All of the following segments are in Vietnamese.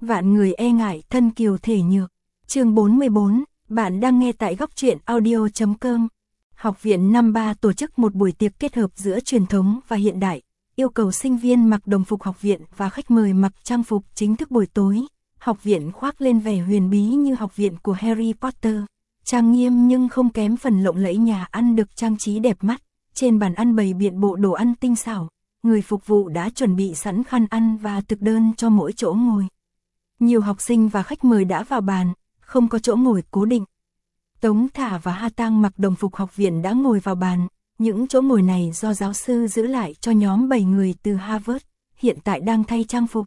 Vạn người e ngại thân kiều thể nhược. Chương 44, bạn đang nghe tại góc truyện audio.com. Học viện năm 3 tổ chức một buổi tiệc kết hợp giữa truyền thống và hiện đại, yêu cầu sinh viên mặc đồng phục học viện và khách mời mặc trang phục chính thức buổi tối. Học viện khoác lên vẻ huyền bí như học viện của Harry Potter, trang nghiêm nhưng không kém phần lộng lẫy. Nhà ăn được trang trí đẹp mắt, trên bàn ăn bày biện bộ đồ ăn tinh xảo, người phục vụ đã chuẩn bị sẵn khăn ăn và thực đơn cho mỗi chỗ ngồi. Nhiều học sinh và khách mời đã vào bàn, không có chỗ ngồi cố định. Tống Thả và Ha Tang mặc đồng phục học viện đã ngồi vào bàn, những chỗ ngồi này do giáo sư giữ lại cho nhóm 7 người từ Harvard, hiện tại đang thay trang phục.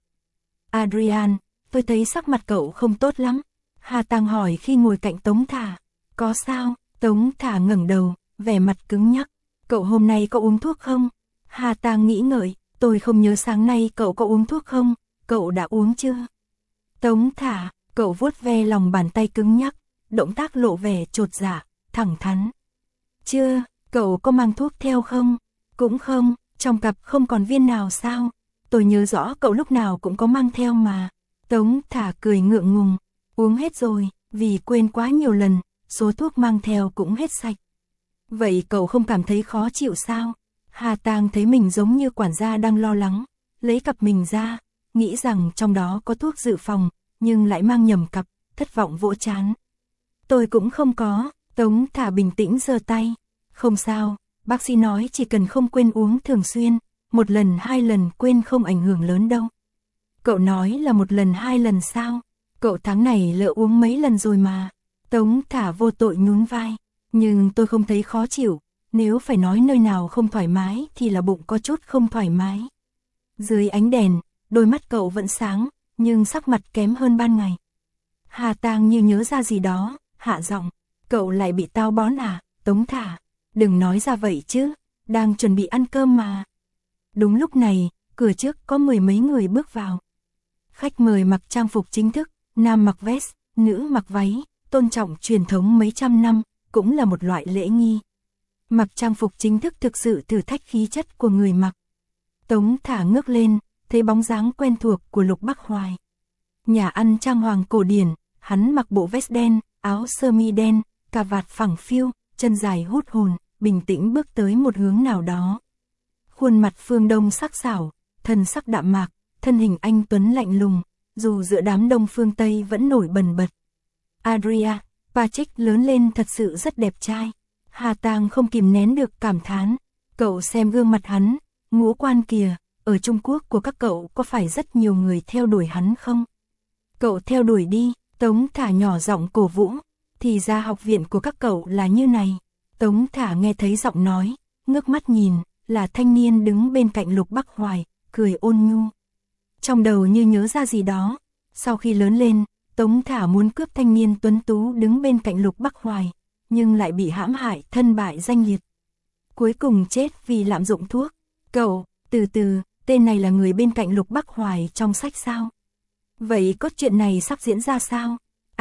Adrian, tôi thấy sắc mặt cậu không tốt lắm. Ha Tang hỏi khi ngồi cạnh Tống Thả. Có sao? Tống Thả ngẩng đầu, vẻ mặt cứng nhắc. Cậu hôm nay có uống thuốc không? Ha Tang nghĩ ngợi, tôi không nhớ sáng nay cậu có uống thuốc không, cậu đã uống chưa? Tống Thả, cậu vuốt ve lòng bàn tay cứng nhắc, động tác lộ vẻ chột dạ, thẳng thắn. Chưa, cậu có mang thuốc theo không? Cũng không, trong cặp không còn viên nào sao? Tôi nhớ rõ cậu lúc nào cũng có mang theo mà. Tống Thả cười ngượng ngùng, uống hết rồi, vì quên quá nhiều lần, số thuốc mang theo cũng hết sạch. Vậy cậu không cảm thấy khó chịu sao? Ha Tang thấy mình giống như quản gia đang lo lắng, lấy cặp mình ra, nghĩ rằng trong đó có thuốc dự phòng, nhưng lại mang nhầm cặp, thất vọng vỗ trán. Tôi cũng không có. Tống Thả bình tĩnh giơ tay. Không sao, bác sĩ nói chỉ cần không quên uống thường xuyên, 1 lần 2 lần quên không ảnh hưởng lớn đâu. Cậu nói là 1 lần 2 lần sao? Cậu tháng này lỡ uống mấy lần rồi mà. Tống Thả vô tội nhún vai. Nhưng tôi không thấy khó chịu, nếu phải nói nơi nào không thoải mái thì là bụng có chút không thoải mái. Dưới ánh đèn, đôi mắt cậu vẫn sáng, nhưng sắc mặt kém hơn ban ngày. Ha Tang như nhớ ra gì đó, hạ giọng. Cậu lại bị táo bón à? Tống Thả, đừng nói ra vậy chứ, đang chuẩn bị ăn cơm mà. Đúng lúc này, cửa trước có 10 mấy người bước vào. Khách mời mặc trang phục chính thức, nam mặc vest, nữ mặc váy, tôn trọng truyền thống mấy trăm năm, cũng là một loại lễ nghi. Mặc trang phục chính thức thực sự thử thách khí chất của người mặc. Tống Thả ngước lên, thấy bóng dáng quen thuộc của Lục Bắc Hoài. Nhà ăn trang hoàng cổ điển, hắn mặc bộ vest đen, áo sơ mi đen, cà vạt phẳng phiu, chân dài hút hồn, bình tĩnh bước tới một hướng nào đó. Khuôn mặt phương Đông sắc sảo, thần sắc đạm mạc, thân hình anh tuấn lạnh lùng, dù giữa đám đông phương Tây vẫn nổi bần bật. Adria, Patrick lớn lên thật sự rất đẹp trai. Ha Tang không kìm nén được cảm thán. Cậu xem gương mặt hắn, ngũ quan kìa, ở Trung Quốc của các cậu có phải rất nhiều người theo đuổi hắn không? Cậu theo đuổi đi. Tống Thả nhỏ giọng cổ vũ. Thì ra học viện của các cậu là như này. Tống Thả nghe thấy giọng nói, ngước mắt nhìn, là thanh niên đứng bên cạnh Lục Bắc Hoài, cười ôn nhu. Trong đầu như nhớ ra gì đó. Sau khi lớn lên, Tống Thả muốn cướp thanh niên tuấn tú đứng bên cạnh Lục Bắc Hoài, nhưng lại bị hãm hại, thân bại danh liệt. Cuối cùng chết vì lạm dụng thuốc. Cậu, từ từ, tên này là người bên cạnh Lục Bắc Hoài trong sách sao? Vậy cốt truyện này sắp diễn ra sao?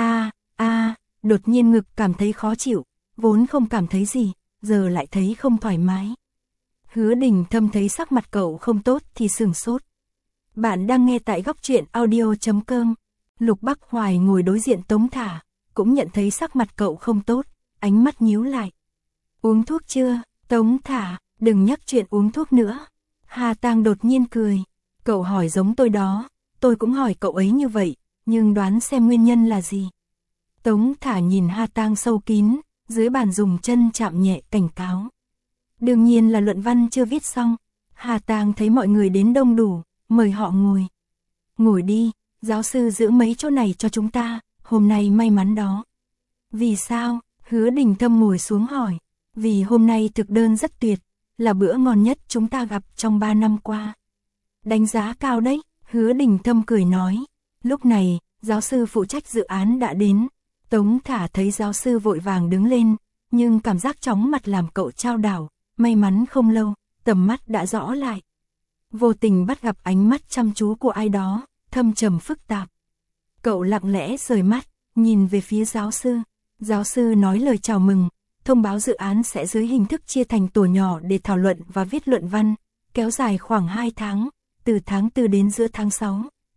Đột nhiên ngực cảm thấy khó chịu, vốn không cảm thấy gì, giờ lại thấy không thoải mái. Hứa Đình Thâm thấy sắc mặt cậu không tốt thì sửng sốt. Bạn đang nghe tại góc truyện audio.com. Lục Bắc Hoài ngồi đối diện Tống Thả, cũng nhận thấy sắc mặt cậu không tốt, ánh mắt nhíu lại. Uống thuốc chưa? Tống Thả, đừng nhắc chuyện uống thuốc nữa. Ha Tang đột nhiên cười. Cậu hỏi giống tôi đó, tôi cũng hỏi cậu ấy như vậy, nhưng đoán xem nguyên nhân là gì. Tống Thả nhìn Ha Tang sâu kín, dưới bàn dùng chân chạm nhẹ cảnh cáo. Đương nhiên là luận văn chưa viết xong. Ha Tang thấy mọi người đến đông đủ, mời họ ngồi. Ngồi đi, giáo sư giữ mấy chỗ này cho chúng ta, hôm nay may mắn đó. Vì sao? Hứa Đình Thâm ngồi xuống hỏi. Vì hôm nay thực đơn rất tuyệt, là bữa ngon nhất chúng ta gặp trong 3 năm qua. Đánh giá cao đấy, Hứa Đình Thâm cười nói. Lúc này, giáo sư phụ trách dự án đã đến. Tống Thả thấy giáo sư vội vàng đứng lên, nhưng cảm giác chóng mặt làm cậu chao đảo, may mắn không lâu, tầm mắt đã rõ lại. Vô tình bắt gặp ánh mắt chăm chú của ai đó, thâm trầm phức tạp. Cậu lặng lẽ rời mắt, nhìn về phía giáo sư. Giáo sư nói lời chào mừng, thông báo dự án sẽ dưới hình thức chia thành tổ nhỏ để thảo luận và viết luận văn, kéo dài khoảng 2 tháng, từ tháng 4 đến giữa tháng 6.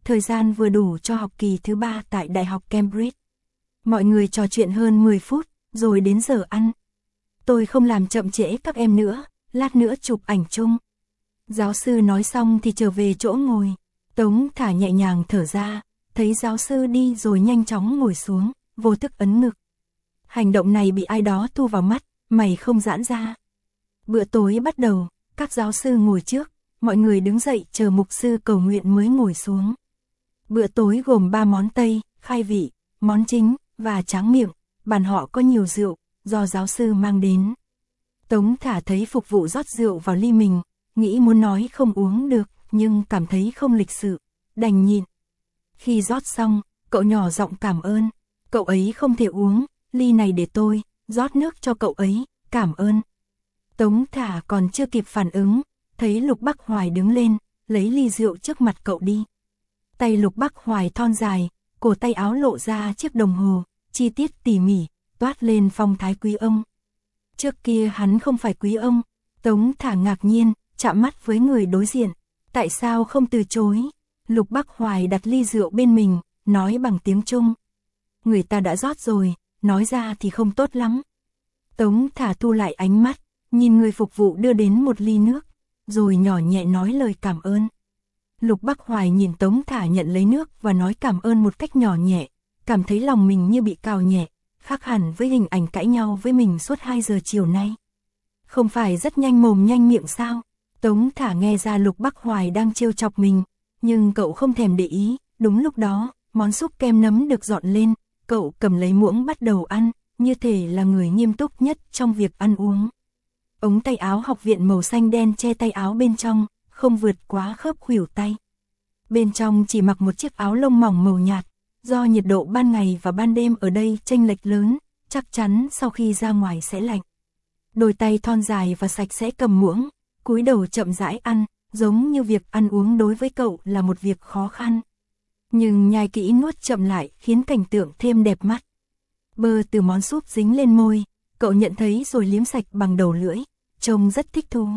thời gian vừa đủ cho học kỳ thứ 3 tại Đại học Cambridge. Mọi người trò chuyện hơn 10 phút, rồi đến giờ ăn. Tôi không làm chậm trễ các em nữa, lát nữa chụp ảnh chung. Giáo sư nói xong thì trở về chỗ ngồi. Tống Thả nhẹ nhàng thở ra, thấy giáo sư đi rồi nhanh chóng ngồi xuống, vô thức ấn ngực. Hành động này bị ai đó thu vào mắt, mày không giãn ra. Bữa tối bắt đầu, các giáo sư ngồi trước, mọi người đứng dậy chờ mục sư cầu nguyện mới ngồi xuống. Bữa tối gồm 3 món Tây, khai vị, món chính và tráng miệng, bàn họ có nhiều rượu, do giáo sư mang đến. Tống Thả thấy phục vụ rót rượu vào ly mình, nghĩ muốn nói không uống được, nhưng cảm thấy không lịch sự, đành nhịn. Khi rót xong, cậu nhỏ giọng cảm ơn, cậu ấy không thể uống, ly này để tôi, rót nước cho cậu ấy, cảm ơn. Tống Thả còn chưa kịp phản ứng, thấy Lục Bắc Hoài đứng lên, lấy ly rượu trước mặt cậu đi. Tay Lục Bắc Hoài thon dài, cổ tay áo lộ ra chiếc đồng hồ, chi tiết tỉ mỉ, toát lên phong thái quý ông. Trước kia hắn không phải quý ông. Tống Thả ngạc nhiên, chạm mắt với người đối diện. Tại sao không từ chối? Lục Bắc Hoài đặt ly rượu bên mình, nói bằng tiếng Trung. Người ta đã rót rồi, nói ra thì không tốt lắm. Tống Thả thu lại ánh mắt, nhìn người phục vụ đưa đến một ly nước, rồi nhỏ nhẹ nói lời cảm ơn. Lục Bắc Hoài nhìn Tống Thả nhận lấy nước và nói cảm ơn một cách nhỏ nhẹ, cảm thấy lòng mình như bị cào nhẹ, khác hẳn với hình ảnh cãi nhau với mình suốt 2 giờ chiều nay. Không phải rất nhanh mồm nhanh miệng sao? Tống Thả nghe ra Lục Bắc Hoài đang trêu chọc mình, nhưng cậu không thèm để ý. Đúng lúc đó, món súp kem nấm được dọn lên, cậu cầm lấy muỗng bắt đầu ăn, như thể là người nghiêm túc nhất trong việc ăn uống. Ống tay áo học viện màu xanh đen che tay áo bên trong, không vượt quá khớp khuỷu tay. Bên trong chỉ mặc một chiếc áo lông mỏng màu nhạt, do nhiệt độ ban ngày và ban đêm ở đây chênh lệch lớn, chắc chắn sau khi ra ngoài sẽ lạnh. Đôi tay thon dài và sạch sẽ cầm muỗng, cúi đầu chậm rãi ăn, giống như việc ăn uống đối với cậu là một việc khó khăn. Nhưng nhai kỹ nuốt chậm lại khiến cảnh tượng thêm đẹp mắt. Bơ từ món súp dính lên môi, cậu nhận thấy rồi liếm sạch bằng đầu lưỡi, trông rất thích thú.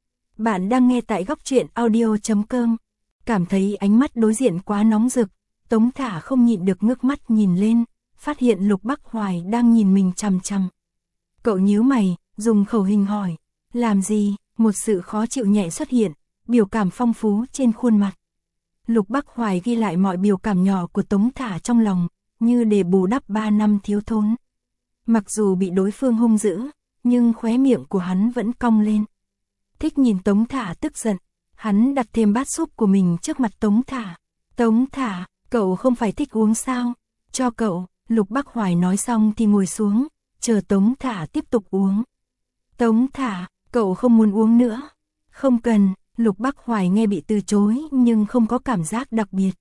Bạn đang nghe tại Góc Truyện Audio.com. Cảm thấy ánh mắt đối diện quá nóng rực, Tống Thả không nhịn được ngước mắt nhìn lên, phát hiện Lục Bắc Hoài đang nhìn mình chằm chằm. Cậu nhíu mày, dùng khẩu hình hỏi, làm gì? Một sự khó chịu nhẹ xuất hiện, biểu cảm phong phú trên khuôn mặt. Lục Bắc Hoài ghi lại mọi biểu cảm nhỏ của Tống Thả trong lòng, như để bù đắp 3 năm thiếu thốn. Mặc dù bị đối phương hung dữ, nhưng khóe miệng của hắn vẫn cong lên. Thích nhìn Tống Thả tức giận, hắn đặt thêm bát súp của mình trước mặt Tống Thả. Tống Thả, cậu không phải thích uống sao? Cho cậu. Lục Bắc Hoài nói xong thì ngồi xuống, chờ Tống Thả tiếp tục uống. Tống Thả, cậu không muốn uống nữa. Không cần. Lục Bắc Hoài nghe bị từ chối nhưng không có cảm giác đặc biệt.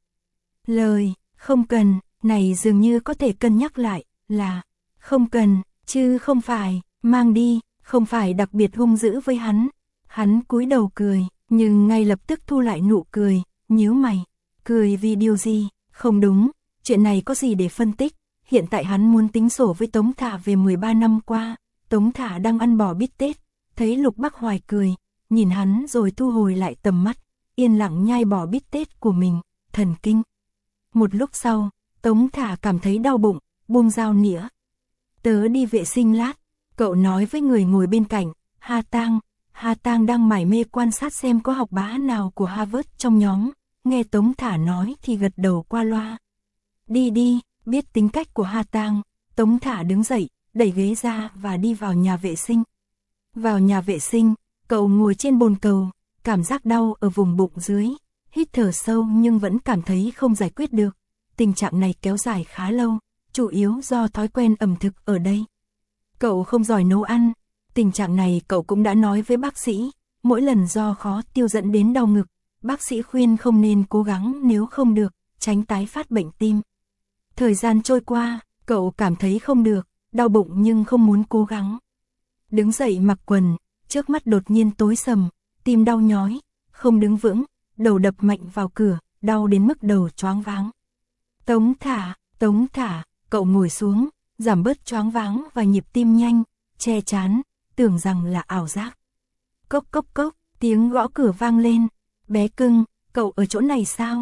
Lời, không cần, này dường như có thể cân nhắc lại, là, không cần, chứ không phải, mang đi, không phải đặc biệt hung dữ với hắn. Hắn cúi đầu cười, nhưng ngay lập tức thu lại nụ cười, nhíu mày. Cười vì điều gì? Không đúng, chuyện này có gì để phân tích. Hiện tại hắn muốn tính sổ với Tống Thả về 13 năm qua. Tống Thả đang ăn bò bít tết, thấy Lục Bắc Hoài cười, nhìn hắn rồi thu hồi lại tầm mắt, yên lặng nhai bò bít tết của mình, thần kinh. Một lúc sau, Tống Thả cảm thấy đau bụng, buông dao nĩa. Tớ đi vệ sinh lát, cậu nói với người ngồi bên cạnh, Ha Tang đang mải mê quan sát xem có học bá nào của Harvard trong nhóm, nghe Tống Thả nói thì gật đầu qua loa. Đi, biết tính cách của Ha Tang, Tống Thả đứng dậy, đẩy ghế ra và đi vào nhà vệ sinh. Vào nhà vệ sinh, cậu ngồi trên bồn cầu, cảm giác đau ở vùng bụng dưới, hít thở sâu nhưng vẫn cảm thấy không giải quyết được. Tình trạng này kéo dài khá lâu, chủ yếu do thói quen ẩm thực ở đây. Cậu không giỏi nấu ăn, tình trạng này cậu cũng đã nói với bác sĩ, mỗi lần do khó tiêu dẫn đến đau ngực, bác sĩ khuyên không nên cố gắng nếu không được, tránh tái phát bệnh tim. Thời gian trôi qua, cậu cảm thấy không được, đau bụng nhưng không muốn cố gắng. Đứng dậy mặc quần, trước mắt đột nhiên tối sầm, tim đau nhói, không đứng vững, đầu đập mạnh vào cửa, đau đến mức đầu choáng váng. Tống Thả, cậu ngồi xuống, giảm bớt choáng váng và nhịp tim nhanh, che chán, tưởng rằng là ảo giác. Cốc, tiếng gõ cửa vang lên. Bé cưng, cậu ở chỗ này sao?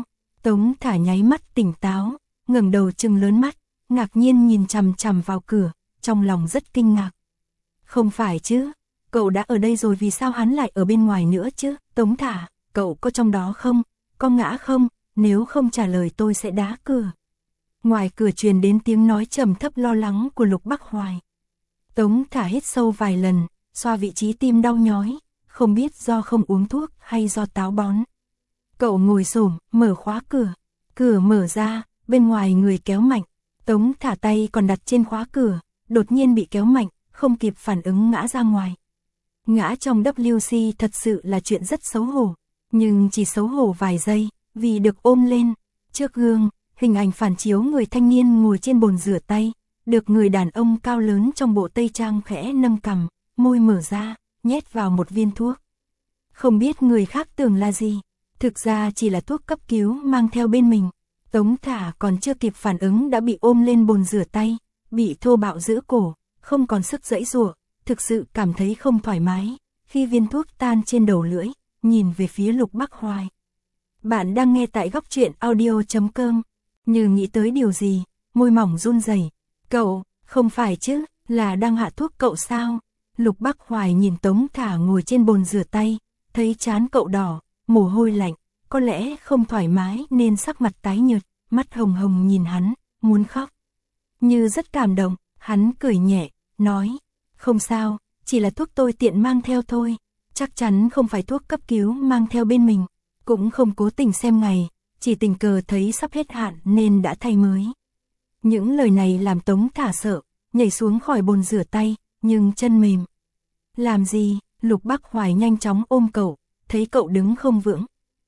Tống Thả nháy mắt tỉnh táo, ngẩng đầu trừng lớn mắt, ngạc nhiên nhìn chằm chằm vào cửa, trong lòng rất kinh ngạc. Không phải chứ, cậu đã ở đây rồi vì sao hắn lại ở bên ngoài nữa chứ? Tống Thả, cậu có trong đó không? Có ngã không? Nếu không trả lời tôi sẽ đá cửa. Ngoài cửa truyền đến tiếng nói trầm thấp lo lắng của Lục Bắc Hoài. Tống Thả hít sâu vài lần, xoa vị trí tim đau nhói, không biết do không uống thuốc hay do táo bón. Cậu ngồi xổm, mở khóa cửa. Cửa mở ra, bên ngoài người kéo mạnh. Tống Thả tay còn đặt trên khóa cửa, đột nhiên bị kéo mạnh, không kịp phản ứng ngã ra ngoài. Ngã trong WC thật sự là chuyện rất xấu hổ, nhưng chỉ xấu hổ vài giây, vì được ôm lên. Trước gương, hình ảnh phản chiếu người thanh niên ngồi trên bồn rửa tay, được người đàn ông cao lớn trong bộ tây trang khẽ nâng cằm, môi mở ra, nhét vào một viên thuốc. Không biết người khác tưởng là gì, thực ra chỉ là thuốc cấp cứu mang theo bên mình. Tống Thả còn chưa kịp phản ứng đã bị ôm lên bồn rửa tay, bị thô bạo giữ cổ, không còn sức giãy giụa, thực sự cảm thấy không thoải mái. Khi viên thuốc tan trên đầu lưỡi, nhìn về phía Lục Bắc Hoài. Bạn đang nghe tại Góc Truyện Audio.com. Như nghĩ tới điều gì, môi mỏng run rẩy. Cậu, không phải chứ, là đang hạ thuốc cậu sao? Lục Bắc Hoài nhìn Tống Thả ngồi trên bồn rửa tay, thấy trán cậu đỏ, mồ hôi lạnh, có lẽ không thoải mái nên sắc mặt tái nhợt, mắt hồng hồng nhìn hắn, muốn khóc. Như rất cảm động, hắn cười nhẹ, nói, không sao, chỉ là thuốc tôi tiện mang theo thôi, chắc chắn không phải thuốc cấp cứu mang theo bên mình, cũng không cố tình xem ngày, chỉ tình cờ thấy sắp hết hạn nên đã thay mới. Những lời này làm Tống Thả sợ, nhảy xuống khỏi bồn rửa tay, nhưng chân mềm. Làm gì? Lục Bắc Hoài nhanh chóng ôm cậu, thấy cậu đứng không vững.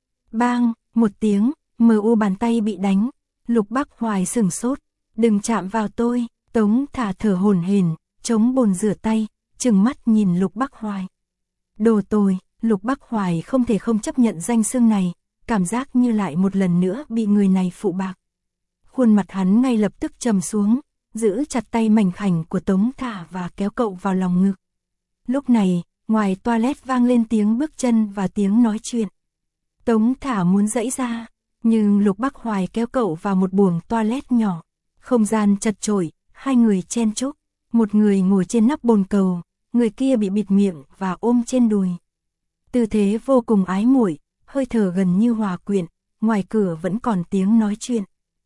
Bang, một tiếng, bàn tay bị đánh. Lục Bắc Hoài sửng sốt, đừng chạm vào tôi. Tống Thả thở hổn hển, chống bồn rửa tay, trừng mắt nhìn Lục Bắc Hoài. Đồ tồi, Lục Bắc Hoài không thể không chấp nhận danh xưng này, cảm giác như lại một lần nữa bị người này phụ bạc. Khuôn mặt hắn ngay lập tức trầm xuống, giữ chặt tay mảnh khảnh của Tống Thả và kéo cậu vào lòng ngực. Lúc này, ngoài toilet vang lên tiếng bước chân và tiếng nói chuyện. Tống Thả muốn giãy ra, nhưng Lục Bắc Hoài kéo cậu vào một buồng toilet nhỏ. Không gian chật chội, hai người chen chúc, một người ngồi trên nắp bồn cầu, người kia bị bịt miệng và ôm trên đùi. Tư thế vô cùng ái muội, hơi thở gần như hòa quyện, ngoài cửa vẫn còn tiếng nói chuyện.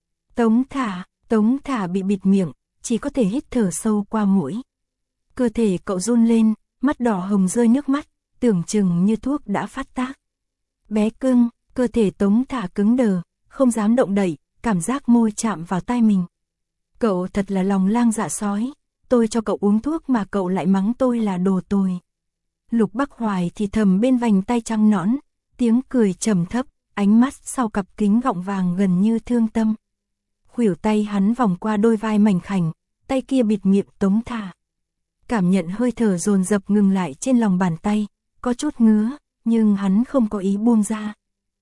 Tống Thả bị bịt miệng, chỉ có thể hít thở sâu qua mũi. Cơ thể cậu run lên, mắt đỏ hồng rơi nước mắt, tưởng chừng như thuốc đã phát tác. Bé cưng, cơ thể Tống Thả cứng đờ, không dám động đậy, cảm giác môi chạm vào tai mình. Cậu thật là lòng lang dạ sói, tôi cho cậu uống thuốc mà cậu lại mắng tôi là đồ tồi. Lục Bắc Hoài thì thầm bên vành tay trắng nõn, tiếng cười trầm thấp, ánh mắt sau cặp kính gọng vàng gần như thương tâm. Khuỷu tay hắn vòng qua đôi vai mảnh khảnh, tay kia bịt miệng Tống Thả. Cảm nhận hơi thở dồn dập ngừng lại trên lòng bàn tay, có chút ngứa, nhưng hắn không có ý buông ra.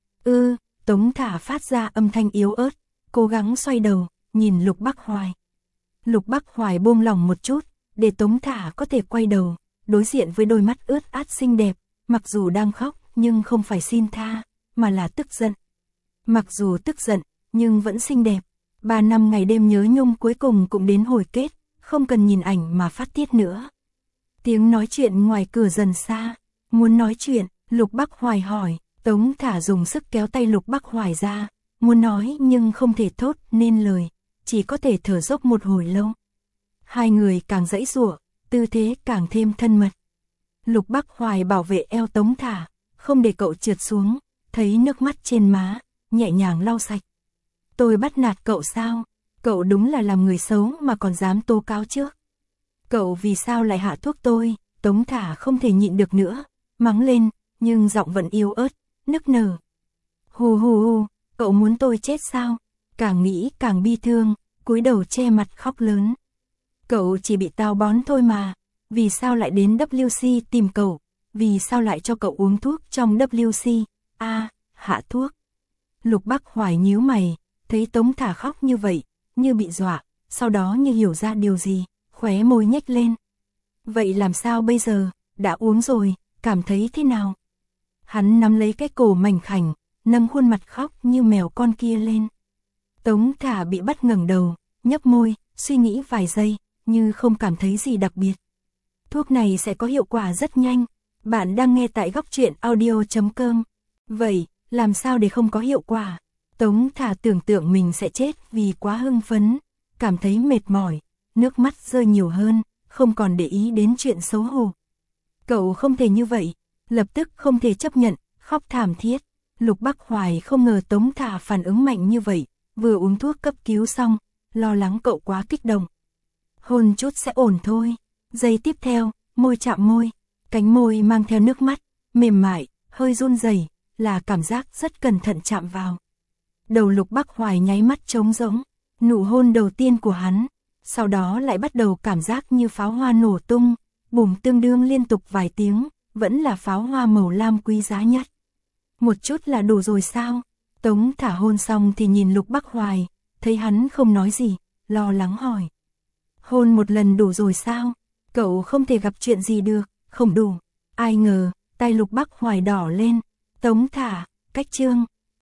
Tống Thả phát ra âm thanh yếu ớt, cố gắng xoay đầu, nhìn Lục Bắc Hoài. Lục Bắc Hoài buông lòng một chút, để Tống Thả có thể quay đầu, đối diện với đôi mắt ướt át xinh đẹp, mặc dù đang khóc nhưng không phải xin tha, mà là tức giận. Mặc dù tức giận, nhưng vẫn xinh đẹp. 3 năm ngày đêm nhớ nhung cuối cùng cũng đến hồi kết, không cần nhìn ảnh mà phát tiết nữa. Tiếng nói chuyện ngoài cửa dần xa, muốn nói chuyện, Lục Bắc Hoài hỏi, Tống Thả dùng sức kéo tay Lục Bắc Hoài ra, muốn nói nhưng không thể thốt nên lời, chỉ có thể thở dốc một hồi lâu. Hai người càng giãy giụa, tư thế càng thêm thân mật. Lục Bắc Hoài bảo vệ eo Tống Thả, không để cậu trượt xuống, thấy nước mắt trên má, nhẹ nhàng lau sạch. Tôi bắt nạt cậu sao? Cậu đúng là làm người xấu mà còn dám tố cáo trước. Cậu vì sao lại hạ thuốc tôi? Tống Thả không thể nhịn được nữa, mắng lên, nhưng giọng vẫn yếu ớt, nức nở. Hù hù hù, cậu muốn tôi chết sao? Càng nghĩ càng bi thương, cúi đầu che mặt khóc lớn. Cậu chỉ bị táo bón thôi mà, vì sao lại đến WC tìm cậu? Vì sao lại cho cậu uống thuốc trong WC? Hạ thuốc. Lục Bắc Hoài nhíu mày, thấy Tống Thả khóc như vậy, như bị dọa, sau đó như hiểu ra điều gì, khóe môi nhếch lên. Vậy làm sao bây giờ, đã uống rồi, cảm thấy thế nào? Hắn nắm lấy cái cổ mảnh khảnh, nâng khuôn mặt khóc như mèo con kia lên. Tống Thả bị bắt ngẩng đầu, nhấp môi, suy nghĩ vài giây, như không cảm thấy gì đặc biệt. Thuốc này sẽ có hiệu quả rất nhanh. Bạn đang nghe tại Góc Truyện Audio.com. Vậy, làm sao để không có hiệu quả? Tống Thả tưởng tượng mình sẽ chết vì quá hưng phấn, cảm thấy mệt mỏi, nước mắt rơi nhiều hơn, không còn để ý đến chuyện xấu hổ. Cậu không thể như vậy, lập tức không thể chấp nhận, khóc thảm thiết. Lục Bắc Hoài không ngờ Tống Thả phản ứng mạnh như vậy, vừa uống thuốc cấp cứu xong, lo lắng cậu quá kích động. Hôn chút sẽ ổn thôi. Giây tiếp theo, môi chạm môi, cánh môi mang theo nước mắt, mềm mại, hơi run rẩy, là cảm giác rất cẩn thận chạm vào. Đầu Lục Bắc Hoài nháy mắt trống rỗng, nụ hôn đầu tiên của hắn, sau đó lại bắt đầu cảm giác như pháo hoa nổ tung, bùm tương đương liên tục vài tiếng, vẫn là pháo hoa màu lam quý giá nhất. Một chút là đủ rồi sao? Tống Thả hôn xong thì nhìn Lục Bắc Hoài, thấy hắn không nói gì, lo lắng hỏi. Hôn một lần đủ rồi sao? Cậu không thể gặp chuyện gì được, không đủ. Ai ngờ, tay Lục Bắc Hoài đỏ lên. Tống Thả, cách chương.